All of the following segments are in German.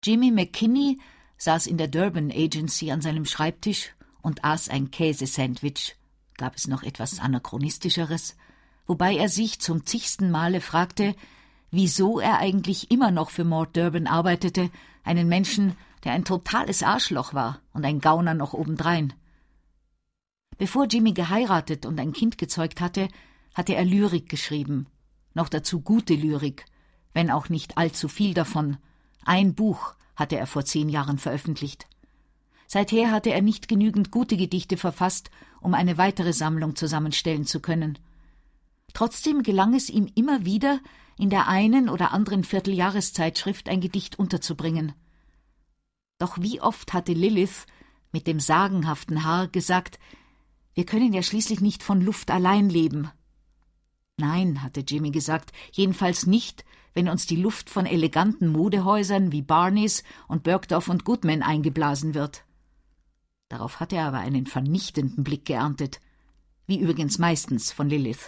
Jimmy McKinney saß in der Durban Agency an seinem Schreibtisch und aß ein Käsesandwich. Gab es noch etwas Anachronistischeres? Wobei er sich zum zigsten Male fragte, wieso er eigentlich immer noch für Mort Durban arbeitete, einen Menschen, der ein totales Arschloch war und ein Gauner noch obendrein. Bevor Jimmy geheiratet und ein Kind gezeugt hatte, hatte er Lyrik geschrieben. Noch dazu gute Lyrik, wenn auch nicht allzu viel davon. Ein Buch hatte er vor 10 Jahren veröffentlicht. Seither hatte er nicht genügend gute Gedichte verfasst, um eine weitere Sammlung zusammenstellen zu können. Trotzdem gelang es ihm immer wieder, in der einen oder anderen Vierteljahreszeitschrift ein Gedicht unterzubringen. Doch wie oft hatte Lilith mit dem sagenhaften Haar gesagt, wir können ja schließlich nicht von Luft allein leben. Nein, hatte Jimmy gesagt, jedenfalls nicht, wenn uns die Luft von eleganten Modehäusern wie Barneys und Bergdorf und Goodman eingeblasen wird. Darauf hatte er aber einen vernichtenden Blick geerntet, wie übrigens meistens von Lilith.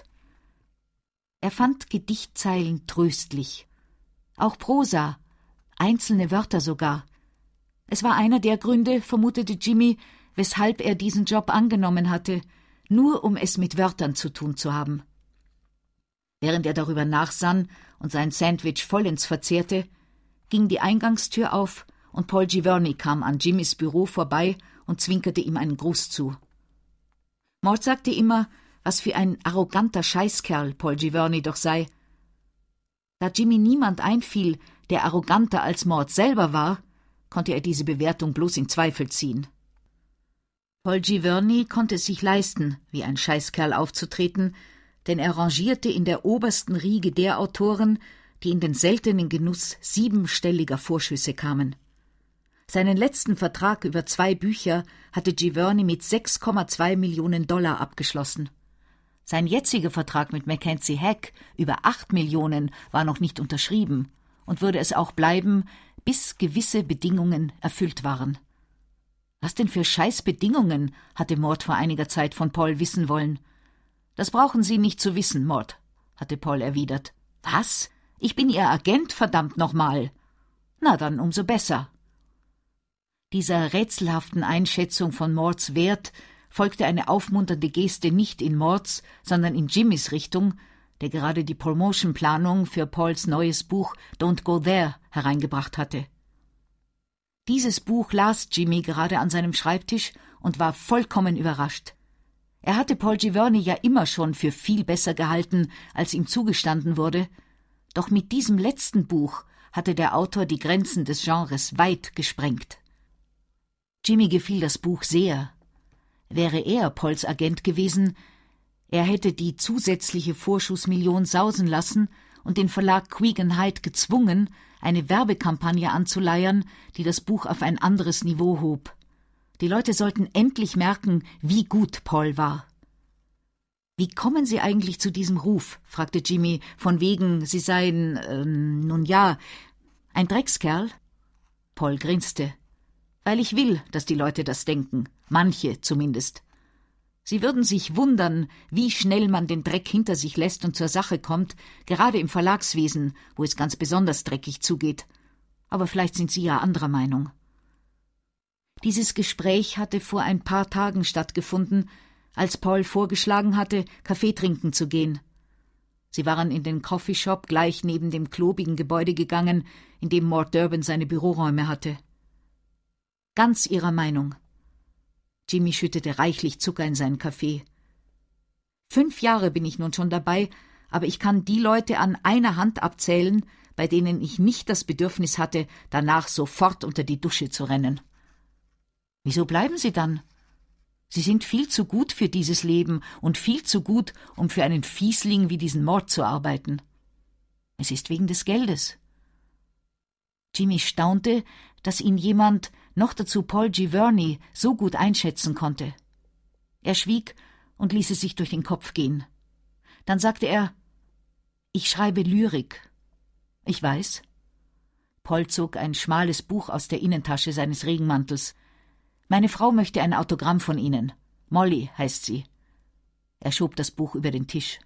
Er fand Gedichtzeilen tröstlich, auch Prosa, einzelne Wörter sogar. Es war einer der Gründe, vermutete Jimmy, weshalb er diesen Job angenommen hatte, nur um es mit Wörtern zu tun zu haben. Während er darüber nachsann und sein Sandwich vollends verzehrte, ging die Eingangstür auf und Paul Giverny kam an Jimmys Büro vorbei und zwinkerte ihm einen Gruß zu. Mort sagte immer, was für ein arroganter Scheißkerl Paul Giverny doch sei. Da Jimmy niemand einfiel, der arroganter als Mort selber war, konnte er diese Bewertung bloß in Zweifel ziehen. Paul Giverny konnte es sich leisten, wie ein Scheißkerl aufzutreten, denn er rangierte in der obersten Riege der Autoren, die in den seltenen Genuss 7-stelliger Vorschüsse kamen. Seinen letzten Vertrag über 2 Bücher hatte Giverny mit $6,2 Millionen abgeschlossen. Sein jetziger Vertrag mit Mackenzie Hack über 8 Millionen war noch nicht unterschrieben und würde es auch bleiben, bis gewisse Bedingungen erfüllt waren. Was denn für Scheißbedingungen, hatte Mort vor einiger Zeit von Paul wissen wollen. Das brauchen Sie nicht zu wissen, Mort, hatte Paul erwidert. Was? Ich bin Ihr Agent, verdammt nochmal. Na dann umso besser. Dieser rätselhaften Einschätzung von Morts Wert folgte eine aufmunternde Geste nicht in Morts, sondern in Jimmys Richtung, der gerade die Promotion-Planung für Pauls neues Buch Don't Go There hereingebracht hatte. Dieses Buch las Jimmy gerade an seinem Schreibtisch und war vollkommen überrascht. Er hatte Paul Giverny ja immer schon für viel besser gehalten, als ihm zugestanden wurde, doch mit diesem letzten Buch hatte der Autor die Grenzen des Genres weit gesprengt. Jimmy gefiel das Buch sehr. Wäre er Pauls Agent gewesen, er hätte die zusätzliche Vorschussmillion sausen lassen und den Verlag Quegan Hyde gezwungen, eine Werbekampagne anzuleiern, die das Buch auf ein anderes Niveau hob. Die Leute sollten endlich merken, wie gut Paul war. »Wie kommen Sie eigentlich zu diesem Ruf?« fragte Jimmy, von wegen, Sie seien, ein Dreckskerl? Paul grinste. »Weil ich will, dass die Leute das denken, manche zumindest. Sie würden sich wundern, wie schnell man den Dreck hinter sich lässt und zur Sache kommt, gerade im Verlagswesen, wo es ganz besonders dreckig zugeht. Aber vielleicht sind Sie ja anderer Meinung.« Dieses Gespräch hatte vor ein paar Tagen stattgefunden, als Paul vorgeschlagen hatte, Kaffee trinken zu gehen. Sie waren in den Coffeeshop gleich neben dem klobigen Gebäude gegangen, in dem Mort Durban seine Büroräume hatte. »Ganz Ihrer Meinung.« Jimmy schüttete reichlich Zucker in seinen Kaffee. 5 Jahre bin ich nun schon dabei, aber ich kann die Leute an einer Hand abzählen, bei denen ich nicht das Bedürfnis hatte, danach sofort unter die Dusche zu rennen. »Wieso bleiben Sie dann? Sie sind viel zu gut für dieses Leben und viel zu gut, um für einen Fiesling wie diesen Mort zu arbeiten.« »Es ist wegen des Geldes.« Jimmy staunte, dass ihn jemand, noch dazu Paul Giverny, so gut einschätzen konnte. Er schwieg und ließ es sich durch den Kopf gehen. Dann sagte er, »Ich schreibe Lyrik.« »Ich weiß.« Paul zog ein schmales Buch aus der Innentasche seines Regenmantels. »Meine Frau möchte ein Autogramm von Ihnen. Molly heißt sie.« Er schob das Buch über den Tisch.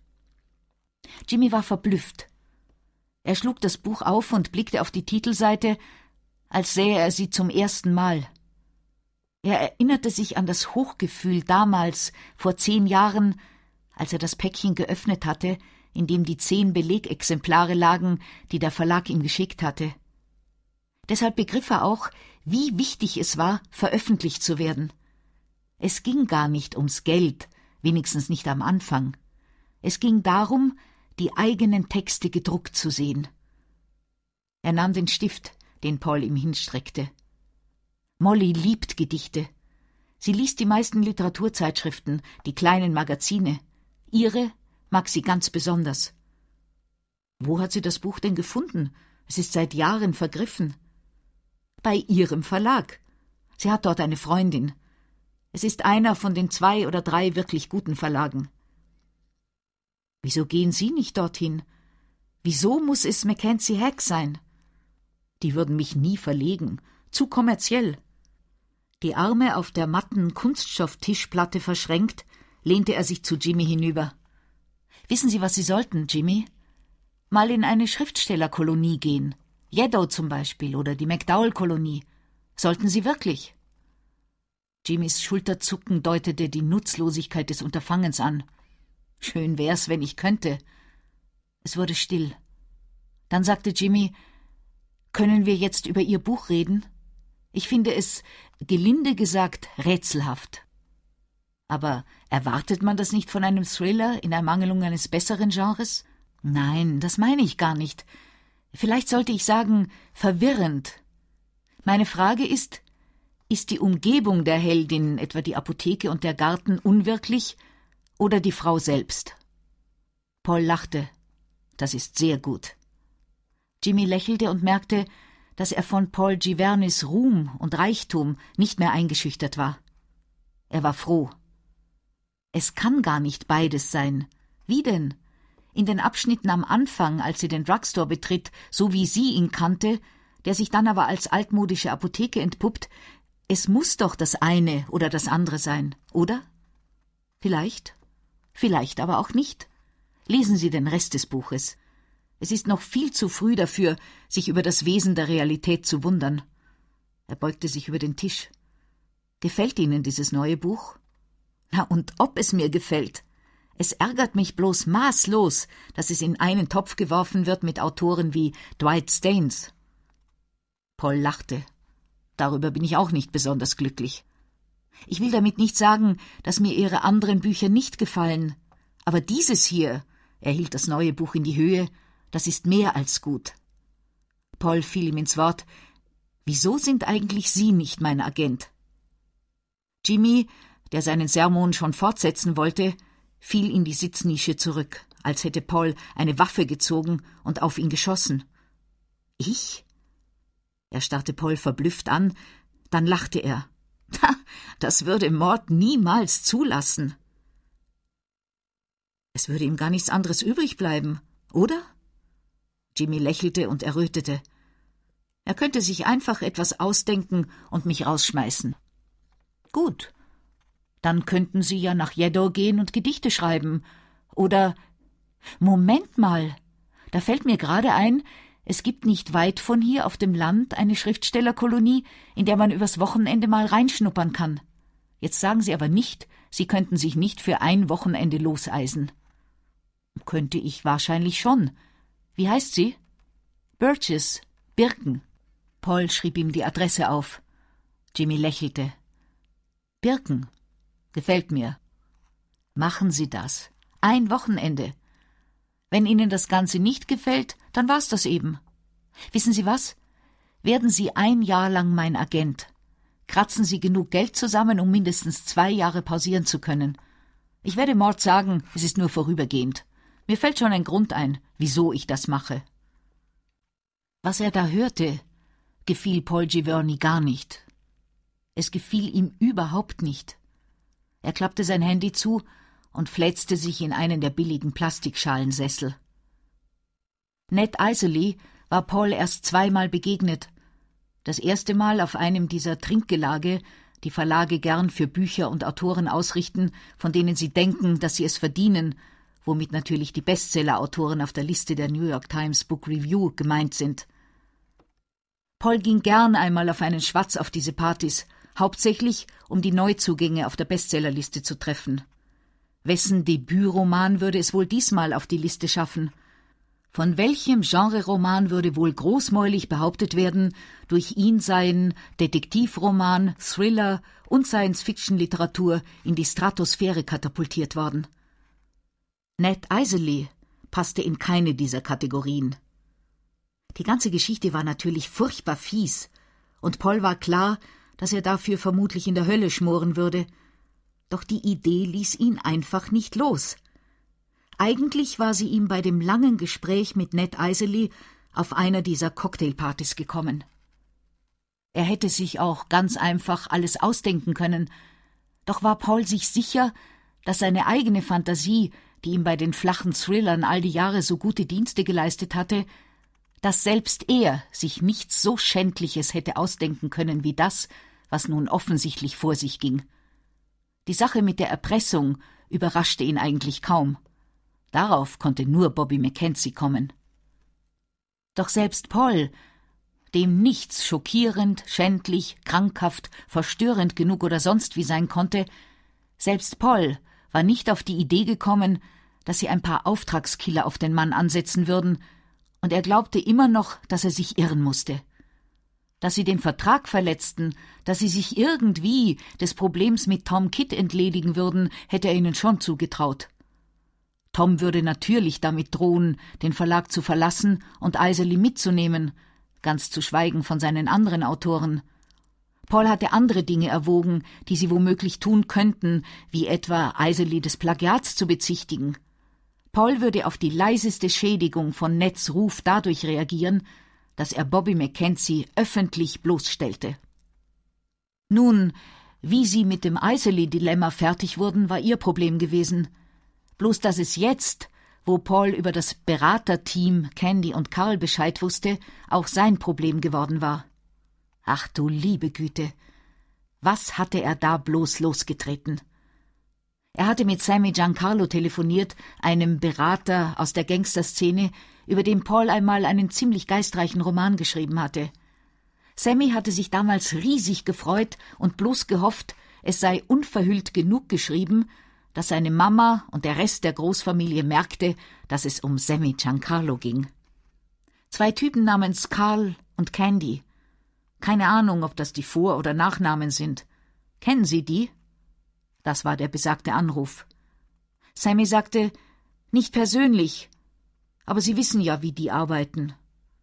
Jimmy war verblüfft. Er schlug das Buch auf und blickte auf die Titelseite. als sähe er sie zum ersten Mal. Er erinnerte sich an das Hochgefühl damals, vor 10 Jahren, als er das Päckchen geöffnet hatte, in dem die 10 Belegexemplare lagen, die der Verlag ihm geschickt hatte. Deshalb begriff er auch, wie wichtig es war, veröffentlicht zu werden. Es ging gar nicht ums Geld, wenigstens nicht am Anfang. Es ging darum, die eigenen Texte gedruckt zu sehen. Er nahm den Stift, den Paul ihm hinstreckte. Molly liebt Gedichte. Sie liest die meisten Literaturzeitschriften, die kleinen Magazine. Ihre mag sie ganz besonders. Wo hat sie das Buch denn gefunden? Es ist seit Jahren vergriffen. Bei ihrem Verlag. Sie hat dort eine Freundin. Es ist einer von den 2 oder 3 wirklich guten Verlagen. Wieso gehen Sie nicht dorthin? Wieso muss es Mackenzie Hack sein? Die würden mich nie verlegen. Zu kommerziell. Die Arme auf der matten Kunststofftischplatte verschränkt, lehnte er sich zu Jimmy hinüber. Wissen Sie, was Sie sollten, Jimmy? Mal in eine Schriftstellerkolonie gehen. Yeddo zum Beispiel oder die McDowell-Kolonie. Sollten Sie wirklich? Jimmys Schulterzucken deutete die Nutzlosigkeit des Unterfangens an. Schön wär's, wenn ich könnte. Es wurde still. Dann sagte Jimmy, können wir jetzt über Ihr Buch reden? Ich finde es, gelinde gesagt, rätselhaft. Aber erwartet man das nicht von einem Thriller in Ermangelung eines besseren Genres? Nein, das meine ich gar nicht. Vielleicht sollte ich sagen, verwirrend. Meine Frage ist die Umgebung der Heldin, etwa die Apotheke und der Garten, unwirklich oder die Frau selbst? Paul lachte. Das ist sehr gut. Jimmy lächelte und merkte, dass er von Paul Givernis Ruhm und Reichtum nicht mehr eingeschüchtert war. Er war froh. Es kann gar nicht beides sein. Wie denn? In den Abschnitten am Anfang, als sie den Drugstore betritt, so wie sie ihn kannte, der sich dann aber als altmodische Apotheke entpuppt, es muss doch das eine oder das andere sein, oder? Vielleicht, vielleicht aber auch nicht. Lesen Sie den Rest des Buches. Es ist noch viel zu früh dafür, sich über das Wesen der Realität zu wundern. Er beugte sich über den Tisch. Gefällt Ihnen dieses neue Buch? Na, und ob es mir gefällt. Es ärgert mich bloß maßlos, dass es in einen Topf geworfen wird mit Autoren wie Dwight Staines. Paul lachte. Darüber bin ich auch nicht besonders glücklich. Ich will damit nicht sagen, dass mir Ihre anderen Bücher nicht gefallen. Aber dieses hier, er hielt das neue Buch in die Höhe, das ist mehr als gut. Paul fiel ihm ins Wort. Wieso sind eigentlich Sie nicht mein Agent? Jimmy, der seinen Sermon schon fortsetzen wollte, fiel in die Sitznische zurück, als hätte Paul eine Waffe gezogen und auf ihn geschossen. Ich? Er starrte Paul verblüfft an, dann lachte er. Das würde Mord niemals zulassen. Es würde ihm gar nichts anderes übrig bleiben, oder? Jimmy lächelte und errötete. Er könnte sich einfach etwas ausdenken und mich rausschmeißen. Gut, dann könnten Sie ja nach Yeddo gehen und Gedichte schreiben. Oder, Moment mal, da fällt mir gerade ein, es gibt nicht weit von hier auf dem Land eine Schriftstellerkolonie, in der man übers Wochenende mal reinschnuppern kann. Jetzt sagen Sie aber nicht, Sie könnten sich nicht für ein Wochenende loseisen. Könnte ich wahrscheinlich schon. Wie heißt sie? Birches, Birken. Paul schrieb ihm die Adresse auf. Jimmy lächelte. Birken. Gefällt mir. Machen Sie das. Ein Wochenende. Wenn Ihnen das Ganze nicht gefällt, dann war's das eben. Wissen Sie was? Werden Sie 1 Jahr lang mein Agent. Kratzen Sie genug Geld zusammen, um mindestens 2 Jahre pausieren zu können. Ich werde Mord sagen, es ist nur vorübergehend. Mir fällt schon ein Grund ein, wieso ich das mache. Was er da hörte, gefiel Paul Giverny gar nicht. Es gefiel ihm überhaupt nicht. Er klappte sein Handy zu und fläzte sich in einen der billigen Plastikschalensessel. Ned Iserly war Paul erst 2-mal begegnet. Das erste Mal auf einem dieser Trinkgelage, die Verlage gern für Bücher und Autoren ausrichten, von denen sie denken, dass sie es verdienen, womit natürlich die Bestseller-Autoren auf der Liste der New York Times Book Review gemeint sind. Paul ging gern einmal auf einen Schwatz auf diese Partys, hauptsächlich, um die Neuzugänge auf der Bestsellerliste zu treffen. Wessen Debütroman würde es wohl diesmal auf die Liste schaffen? Von welchem Genre-Roman würde wohl großmäulig behauptet werden, durch ihn seien Detektivroman, Thriller und Science-Fiction-Literatur in die Stratosphäre katapultiert worden? Ned Iserly passte in keine dieser Kategorien. Die ganze Geschichte war natürlich furchtbar fies, und Paul war klar, dass er dafür vermutlich in der Hölle schmoren würde. Doch die Idee ließ ihn einfach nicht los. Eigentlich war sie ihm bei dem langen Gespräch mit Ned Iserly auf einer dieser Cocktailpartys gekommen. Er hätte sich auch ganz einfach alles ausdenken können, doch war Paul sich sicher, dass seine eigene Fantasie, die ihm bei den flachen Thrillern all die Jahre so gute Dienste geleistet hatte, dass selbst er sich nichts so Schändliches hätte ausdenken können wie das, was nun offensichtlich vor sich ging. Die Sache mit der Erpressung überraschte ihn eigentlich kaum. Darauf konnte nur Bobby Mackenzie kommen. Doch selbst Paul, dem nichts schockierend, schändlich, krankhaft, verstörend genug oder sonst wie sein konnte, selbst Paul war nicht auf die Idee gekommen, dass sie ein paar Auftragskiller auf den Mann ansetzen würden, und er glaubte immer noch, dass er sich irren musste. Dass sie den Vertrag verletzten, dass sie sich irgendwie des Problems mit Tom Kidd entledigen würden, hätte er ihnen schon zugetraut. Tom würde natürlich damit drohen, den Verlag zu verlassen und Iserly mitzunehmen, ganz zu schweigen von seinen anderen Autoren. Paul hatte andere Dinge erwogen, die sie womöglich tun könnten, wie etwa Iserly des Plagiats zu bezichtigen. Paul würde auf die leiseste Schädigung von Neds Ruf dadurch reagieren, dass er Bobby Mackenzie öffentlich bloßstellte. Nun, wie sie mit dem Iserly-Dilemma fertig wurden, war ihr Problem gewesen. Bloß dass es jetzt, wo Paul über das Beraterteam Candy und Carl Bescheid wusste, auch sein Problem geworden war. Ach du liebe Güte, was hatte er da bloß losgetreten? Er hatte mit Sammy Giancarlo telefoniert, einem Berater aus der Gangsterszene, über den Paul einmal einen ziemlich geistreichen Roman geschrieben hatte. Sammy hatte sich damals riesig gefreut und bloß gehofft, es sei unverhüllt genug geschrieben, dass seine Mama und der Rest der Großfamilie merkte, dass es um Sammy Giancarlo ging. 2 Typen namens Carl und Candy. Keine Ahnung, ob das die Vor- oder Nachnamen sind. Kennen Sie die? Das war der besagte Anruf. Sammy sagte, nicht persönlich, aber Sie wissen ja, wie die arbeiten.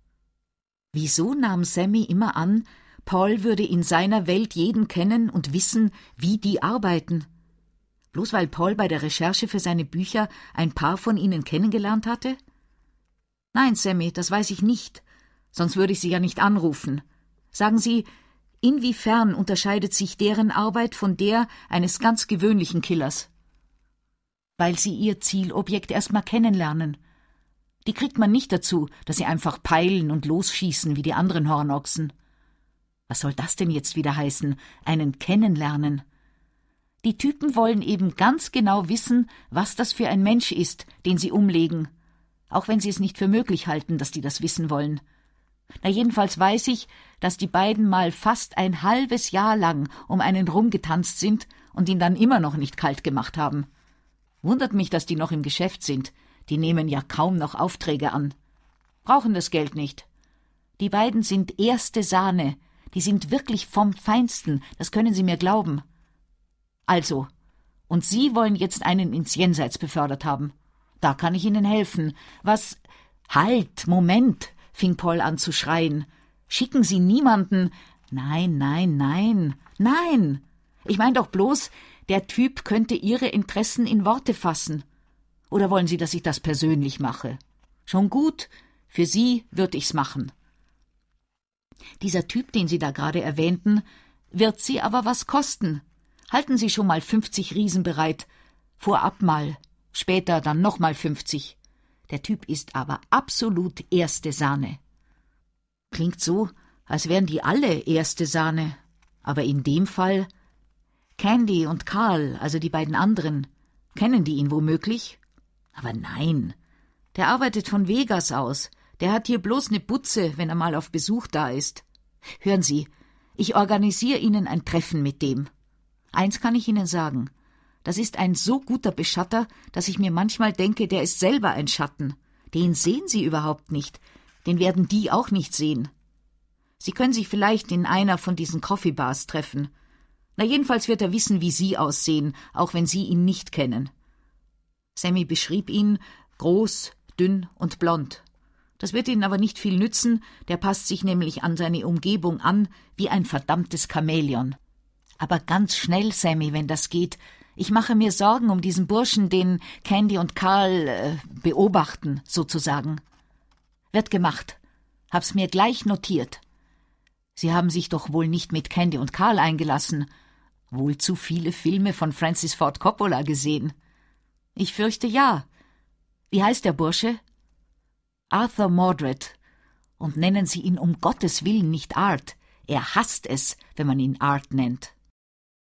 Wieso nahm Sammy immer an, Paul würde in seiner Welt jeden kennen und wissen, wie die arbeiten? Bloß weil Paul bei der Recherche für seine Bücher ein paar von ihnen kennengelernt hatte? Nein, Sammy, das weiß ich nicht, sonst würde ich Sie ja nicht anrufen. Sagen Sie, inwiefern unterscheidet sich deren Arbeit von der eines ganz gewöhnlichen Killers? Weil sie ihr Zielobjekt erstmal kennenlernen. Die kriegt man nicht dazu, dass sie einfach peilen und losschießen wie die anderen Hornochsen. Was soll das denn jetzt wieder heißen, einen kennenlernen? Die Typen wollen eben ganz genau wissen, was das für ein Mensch ist, den sie umlegen, auch wenn sie es nicht für möglich halten, dass die das wissen wollen. Na, jedenfalls weiß ich, dass die beiden mal fast ein halbes Jahr lang um einen rumgetanzt sind und ihn dann immer noch nicht kalt gemacht haben. Wundert mich, dass die noch im Geschäft sind. Die nehmen ja kaum noch Aufträge an. Brauchen das Geld nicht. Die beiden sind erste Sahne. Die sind wirklich vom Feinsten, das können Sie mir glauben. Also, und Sie wollen jetzt einen ins Jenseits befördert haben. Da kann ich Ihnen helfen. Was? Halt, Moment, fing Paul an zu schreien. Schicken Sie niemanden. Nein, nein, nein, nein. Ich mein doch bloß, der Typ könnte Ihre Interessen in Worte fassen. Oder wollen Sie, dass ich das persönlich mache? Schon gut, für Sie würd ich's machen. Dieser Typ, den Sie da gerade erwähnten, wird Sie aber was kosten. Halten Sie schon mal 50 Riesen bereit. Vorab mal, später dann nochmal 50. Der Typ ist aber absolut erste Sahne. Klingt so, als wären die alle erste Sahne. Aber in dem Fall... Candy und Carl, also die beiden anderen, kennen die ihn womöglich? Aber nein, der arbeitet von Vegas aus. Der hat hier bloß ne Butze, wenn er mal auf Besuch da ist. Hören Sie, ich organisiere Ihnen ein Treffen mit dem. Eins kann ich Ihnen sagen. Das ist ein so guter Beschatter, dass ich mir manchmal denke, der ist selber ein Schatten. Den sehen Sie überhaupt nicht. Den werden die auch nicht sehen. Sie können sich vielleicht in einer von diesen Coffee-Bars treffen. Na, jedenfalls wird er wissen, wie Sie aussehen, auch wenn Sie ihn nicht kennen. Sammy beschrieb ihn groß, dünn und blond. Das wird Ihnen aber nicht viel nützen, der passt sich nämlich an seine Umgebung an, wie ein verdammtes Chamäleon. Aber ganz schnell, Sammy, wenn das geht. Ich mache mir Sorgen um diesen Burschen, den Candy und Carl beobachten, sozusagen. Wird gemacht. Hab's mir gleich notiert. Sie haben sich doch wohl nicht mit Candy und Carl eingelassen. Wohl zu viele Filme von Francis Ford Coppola gesehen. Ich fürchte ja. Wie heißt der Bursche? Arthur Mordred. Und nennen Sie ihn um Gottes Willen nicht Art. Er hasst es, wenn man ihn Art nennt.